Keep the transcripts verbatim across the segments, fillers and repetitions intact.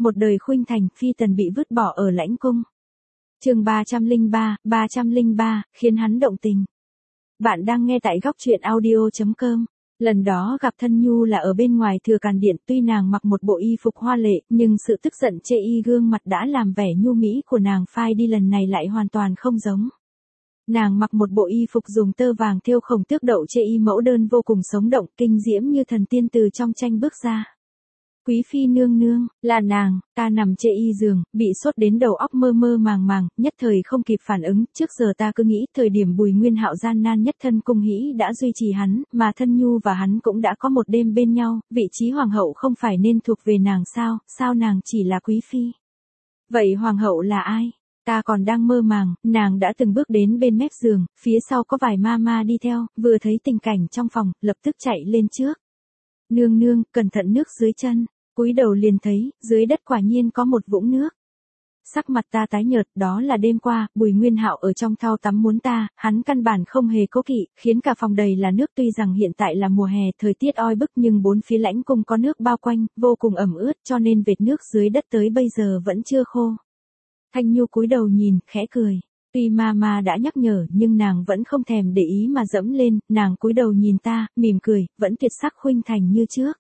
một đời khuynh thành, phi tần bị vứt bỏ ở lãnh cung. Chương ba trăm lẻ ba, ba trăm lẻ ba, khiến hắn động tình. Bạn đang nghe tại góc truyện audio chấm com. Lần đó gặp Thân Nhu là ở bên ngoài Thừa Càn Điện, tuy nàng mặc một bộ y phục hoa lệ, nhưng sự tức giận chê y gương mặt đã làm vẻ nhu mỹ của nàng phai đi lần này lại hoàn toàn không giống. Nàng mặc một bộ y phục dùng tơ vàng thêu khổng tước đậu chê y mẫu đơn vô cùng sống động, kinh diễm như thần tiên từ trong tranh bước ra. Quý phi nương nương, là nàng. Ta nằm chê y giường, bị sốt đến đầu óc mơ mơ màng màng, nhất thời không kịp phản ứng, trước giờ ta cứ nghĩ thời điểm Bùi Nguyên Hạo gian nan nhất thân cung hĩ đã duy trì hắn, mà Thân Nhu và hắn cũng đã có một đêm bên nhau, vị trí hoàng hậu không phải nên thuộc về nàng sao, sao nàng chỉ là quý phi? Vậy hoàng hậu là ai? Ta còn đang mơ màng, nàng đã từng bước đến bên mép giường, phía sau có vài ma ma đi theo, vừa thấy tình cảnh trong phòng, lập tức chạy lên trước. Nương nương, cẩn thận nước dưới chân. Cúi đầu liền thấy, dưới đất quả nhiên có một vũng nước. Sắc mặt ta tái nhợt, đó là đêm qua, Bùi Nguyên Hạo ở trong thau tắm muốn ta, hắn căn bản không hề cố kỵ, khiến cả phòng đầy là nước. Tuy rằng hiện tại là mùa hè, thời tiết oi bức nhưng bốn phía lãnh cung có nước bao quanh, vô cùng ẩm ướt, cho nên vệt nước dưới đất tới bây giờ vẫn chưa khô. Thanh Nhu cúi đầu nhìn, khẽ cười. Tuy ma ma đã nhắc nhở nhưng nàng vẫn không thèm để ý mà dẫm lên, nàng cúi đầu nhìn ta, mỉm cười, vẫn tuyệt sắc khuynh thành như trước.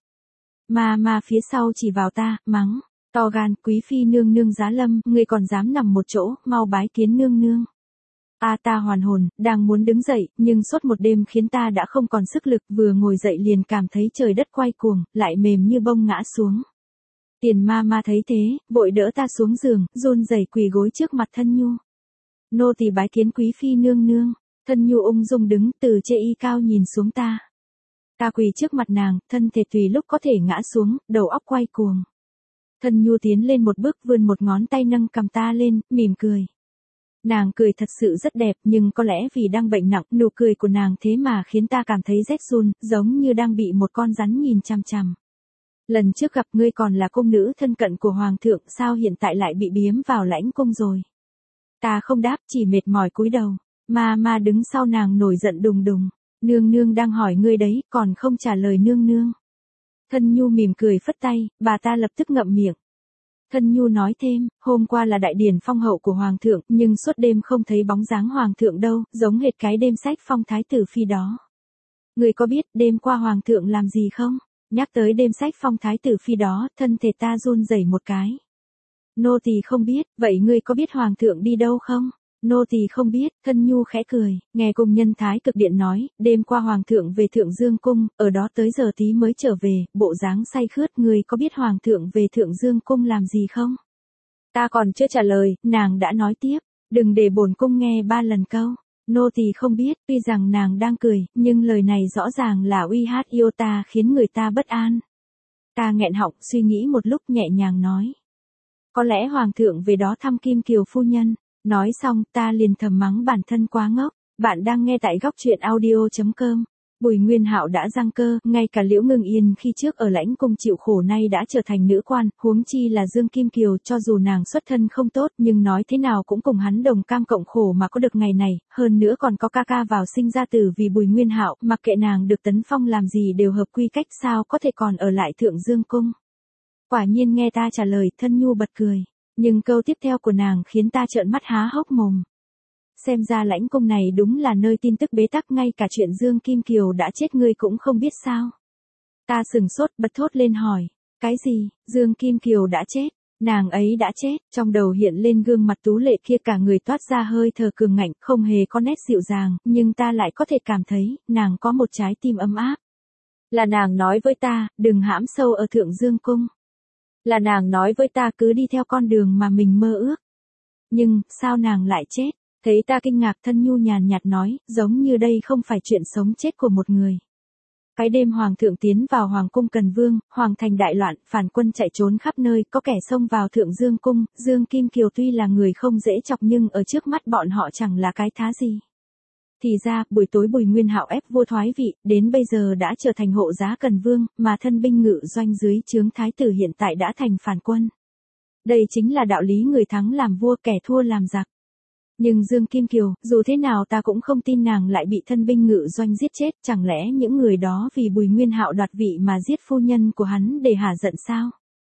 Ma ma phía sau chỉ vào ta, mắng, to gan, quý phi nương nương giá lâm, ngươi còn dám nằm một chỗ, mau bái kiến nương nương. A ta hoàn hồn, đang muốn đứng dậy, nhưng suốt một đêm khiến ta đã không còn sức lực, vừa ngồi dậy liền cảm thấy trời đất quay cuồng, lại mềm như bông ngã xuống. Tiền ma ma thấy thế, vội đỡ ta xuống giường, run rẩy quỳ gối trước mặt Thân Nhu. Nô tỳ bái kiến quý phi nương nương. Thân Nhu ung dung đứng, từ chê y cao nhìn xuống ta. Ta quỳ trước mặt nàng, thân thể tùy lúc có thể ngã xuống, đầu óc quay cuồng. Thân Nhu tiến lên một bước, vươn một ngón tay nâng cầm ta lên, mỉm cười. Nàng cười thật sự rất đẹp, nhưng có lẽ vì đang bệnh nặng, nụ cười của nàng thế mà khiến ta cảm thấy rét run, giống như đang bị một con rắn nhìn chằm chằm. Lần trước gặp ngươi còn là cung nữ thân cận của hoàng thượng, sao hiện tại lại bị biếm vào lãnh cung rồi? Ta không đáp, chỉ mệt mỏi cúi đầu. Ma ma đứng sau nàng nổi giận đùng đùng. Nương nương đang hỏi ngươi đấy, còn không trả lời nương nương. Thân Nhu mỉm cười phất tay, bà ta lập tức ngậm miệng. Thân Nhu nói thêm, hôm qua là đại điển phong hậu của hoàng thượng, nhưng suốt đêm không thấy bóng dáng hoàng thượng đâu, giống hệt cái đêm sách phong thái tử phi đó. Ngươi có biết đêm qua hoàng thượng làm gì không? Nhắc tới đêm sách phong thái tử phi đó, thân thể ta run rẩy một cái. Nô tỳ không biết, vậy ngươi có biết hoàng thượng đi đâu không? Nô tỳ không biết. Thân Nhu khẽ cười, nghe cung nhân Thái Cực Điện nói, đêm qua hoàng thượng về Thượng Dương cung, ở đó tới giờ tí mới trở về, bộ dáng say khướt. Ngươi có biết hoàng thượng về Thượng Dương cung làm gì không? Ta còn chưa trả lời, nàng đã nói tiếp, đừng để bổn cung nghe ba lần câu. Nô tỳ không biết. Tuy rằng nàng đang cười, nhưng lời này rõ ràng là uy hát yêu ta, khiến người ta bất an. Ta nghẹn họng, suy nghĩ một lúc nhẹ nhàng nói. Có lẽ hoàng thượng về đó thăm Kim Kiều phu nhân. Nói xong, ta liền thầm mắng bản thân quá ngốc. Bạn đang nghe tại góc truyện audio chấm com. Bùi Nguyên Hạo đã giăng cơ, ngay cả Liễu Ngưng Yên khi trước ở lãnh cung chịu khổ nay đã trở thành nữ quan, huống chi là Dương Kim Kiều, cho dù nàng xuất thân không tốt, nhưng nói thế nào cũng cùng hắn đồng cam cộng khổ mà có được ngày này, hơn nữa còn có ca ca vào sinh ra tử vì Bùi Nguyên Hạo, mặc kệ nàng được tấn phong làm gì đều hợp quy cách, sao có thể còn ở lại Thượng Dương cung. Quả nhiên nghe ta trả lời, Thân Nhu bật cười. Nhưng câu tiếp theo của nàng khiến ta trợn mắt há hốc mồm. Xem ra lãnh cung này đúng là nơi tin tức bế tắc, ngay cả chuyện Dương Kim Kiều đã chết ngươi cũng không biết sao. Ta sừng sốt bật thốt lên hỏi. Cái gì, Dương Kim Kiều đã chết? Nàng ấy đã chết, trong đầu hiện lên gương mặt tú lệ kia, cả người toát ra hơi thở cường ngạnh, không hề có nét dịu dàng, nhưng ta lại có thể cảm thấy, nàng có một trái tim ấm áp. Là nàng nói với ta, đừng hãm sâu ở Thượng Dương cung. Là nàng nói với ta cứ đi theo con đường mà mình mơ ước. Nhưng, sao nàng lại chết? Thấy ta kinh ngạc, Thân Nhu nhàn nhạt nói, giống như đây không phải chuyện sống chết của một người. Cái đêm hoàng thượng tiến vào hoàng cung Cần Vương, hoàng thành đại loạn, phản quân chạy trốn khắp nơi, có kẻ xông vào Thượng Dương cung, Dương Kim Kiều tuy là người không dễ chọc nhưng ở trước mắt bọn họ chẳng là cái thá gì. Thì ra, buổi tối Bùi Nguyên Hạo ép vua thoái vị, đến bây giờ đã trở thành hộ giá Cần Vương, mà thân binh ngự doanh dưới trướng thái tử hiện tại đã thành phản quân. Đây chính là đạo lý người thắng làm vua, kẻ thua làm giặc. Nhưng Dương Kim Kiều, dù thế nào ta cũng không tin nàng lại bị thân binh ngự doanh giết chết, chẳng lẽ những người đó vì Bùi Nguyên Hạo đoạt vị mà giết phu nhân của hắn để hả giận sao?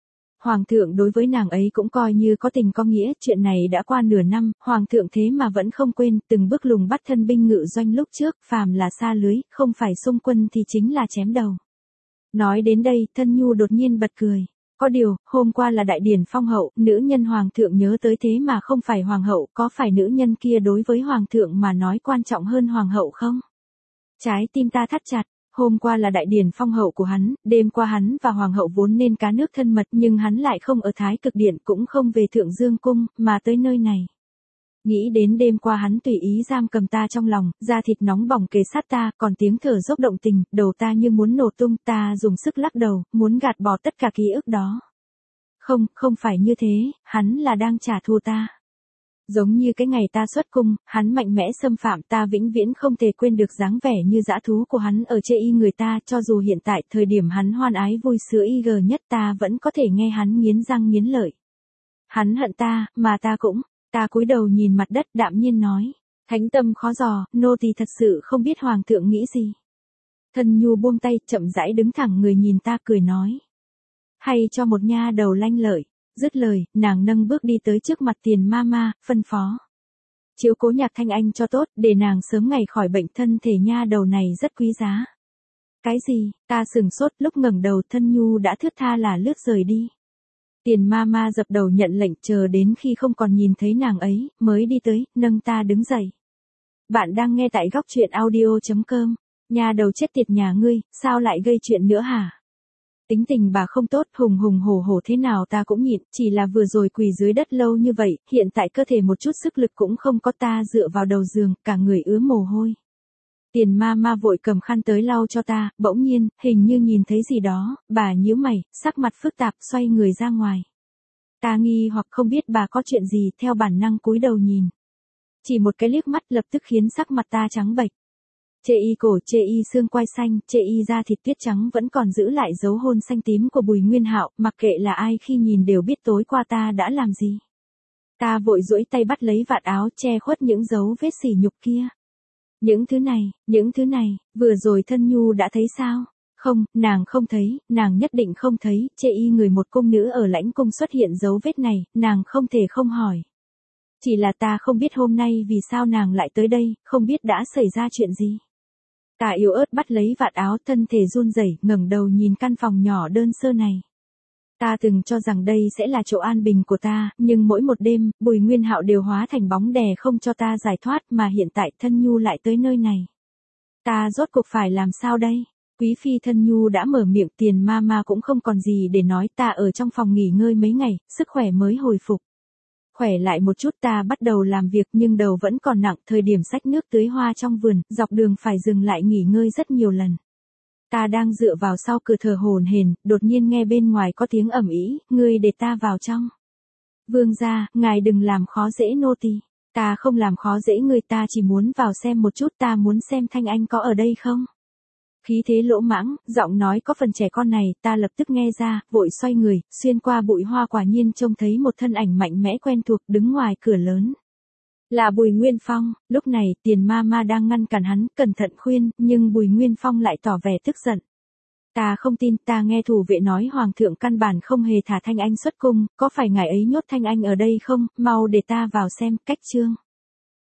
Hoàng thượng đối với nàng ấy cũng coi như có tình có nghĩa, chuyện này đã qua nửa năm, Hoàng thượng thế mà vẫn không quên, từng bước lùng bắt thân binh ngự doanh lúc trước, phàm là xa lưới, không phải xung quân thì chính là chém đầu. Nói đến đây, Thân Nhu đột nhiên bật cười. Có điều, hôm qua là đại điển phong hậu, nữ nhân Hoàng thượng nhớ tới thế mà không phải Hoàng hậu, có phải nữ nhân kia đối với Hoàng thượng mà nói quan trọng hơn Hoàng hậu không? Trái tim ta thắt chặt. Hôm qua là đại điển phong hậu của hắn, đêm qua hắn và hoàng hậu vốn nên cá nước thân mật nhưng hắn lại không ở Thái Cực Điện cũng không về Thượng Dương Cung, mà tới nơi này. Nghĩ đến đêm qua hắn tùy ý giam cầm ta trong lòng, da thịt nóng bỏng kề sát ta, còn tiếng thở dốc động tình, đầu ta như muốn nổ tung, ta dùng sức lắc đầu, muốn gạt bỏ tất cả ký ức đó. Không, không phải như thế, hắn là đang trả thù ta. Giống như cái ngày ta xuất cung, hắn mạnh mẽ xâm phạm ta vĩnh viễn không thể quên được dáng vẻ như dã thú của hắn ở chê y người ta, cho dù hiện tại thời điểm hắn hoan ái vui sướng y gờ nhất ta vẫn có thể nghe hắn nghiến răng nghiến lợi. Hắn hận ta, mà ta cũng, ta cúi đầu nhìn mặt đất đạm nhiên nói, thánh tâm khó dò, nô tỳ thật sự không biết hoàng thượng nghĩ gì. Thân Nhu buông tay, chậm rãi đứng thẳng người nhìn ta cười nói. Hay cho một nha đầu lanh lợi. Dứt lời, nàng nâng bước đi tới trước mặt Tiền ma ma, phân phó. Chiếu cố Nhạc Thanh Anh cho tốt, để nàng sớm ngày khỏi bệnh, thân thể nha đầu này rất quý giá. Cái gì, ta sừng sốt, lúc ngẩng đầu Thân Nhu đã thướt tha là lướt rời đi. Tiền ma ma dập đầu nhận lệnh, chờ đến khi không còn nhìn thấy nàng ấy, mới đi tới, nâng ta đứng dậy. Bạn đang nghe tại góc truyện audio chấm com, nhà đầu chết tiệt nhà ngươi, sao lại gây chuyện nữa hả? Tính tình bà không tốt, hùng hùng hổ hổ thế nào ta cũng nhịn, chỉ là vừa rồi quỳ dưới đất lâu như vậy, hiện tại cơ thể một chút sức lực cũng không có, ta dựa vào đầu giường, cả người ứa mồ hôi. Tiền ma ma vội cầm khăn tới lau cho ta, bỗng nhiên, hình như nhìn thấy gì đó, bà nhíu mày, sắc mặt phức tạp, xoay người ra ngoài. Ta nghi hoặc không biết bà có chuyện gì, theo bản năng cúi đầu nhìn. Chỉ một cái liếc mắt lập tức khiến sắc mặt ta trắng bệch. Chê y cổ, chê y xương quai xanh, chê y da thịt tuyết trắng vẫn còn giữ lại dấu hôn xanh tím của Bùi Nguyên Hạo, mặc kệ là ai khi nhìn đều biết tối qua ta đã làm gì. Ta vội duỗi tay bắt lấy vạt áo che khuất những dấu vết sỉ nhục kia. Những thứ này, những thứ này, vừa rồi Thân Nhu đã thấy sao? Không, nàng không thấy, nàng nhất định không thấy, chê y người một cung nữ ở lãnh cung xuất hiện dấu vết này, nàng không thể không hỏi. Chỉ là ta không biết hôm nay vì sao nàng lại tới đây, không biết đã xảy ra chuyện gì. Ta yếu ớt bắt lấy vạt áo, thân thể run rẩy, ngẩng đầu nhìn căn phòng nhỏ đơn sơ này. Ta từng cho rằng đây sẽ là chỗ an bình của ta, nhưng mỗi một đêm, Bùi Nguyên Hạo đều hóa thành bóng đè không cho ta giải thoát, mà hiện tại Thân Nhu lại tới nơi này. Ta rốt cuộc phải làm sao đây? Quý phi Thân Nhu đã mở miệng, Tiền ma ma cũng không còn gì để nói, ta ở trong phòng nghỉ ngơi mấy ngày, sức khỏe mới hồi phục. Khỏe lại một chút ta bắt đầu làm việc nhưng đầu vẫn còn nặng, thời điểm xách nước tưới hoa trong vườn, dọc đường phải dừng lại nghỉ ngơi rất nhiều lần. Ta đang dựa vào sau cửa thở hổn hển, đột nhiên nghe bên ngoài có tiếng ầm ĩ, ngươi để ta vào trong. Vương gia, ngài đừng làm khó dễ nô tỳ. Ta không làm khó dễ người, ta chỉ muốn vào xem một chút, ta muốn xem Thanh Anh có ở đây không. Khí thế lỗ mãng, giọng nói có phần trẻ con này, ta lập tức nghe ra, vội xoay người, xuyên qua bụi hoa quả nhiên trông thấy một thân ảnh mạnh mẽ quen thuộc đứng ngoài cửa lớn. Là Bùi Nguyên Phong, lúc này Tiền ma ma đang ngăn cản hắn, cẩn thận khuyên, nhưng Bùi Nguyên Phong lại tỏ vẻ tức giận. Ta không tin, ta nghe thủ vệ nói Hoàng thượng căn bản không hề thả Thanh Anh xuất cung, có phải ngài ấy nhốt Thanh Anh ở đây không, mau để ta vào xem, cách chương.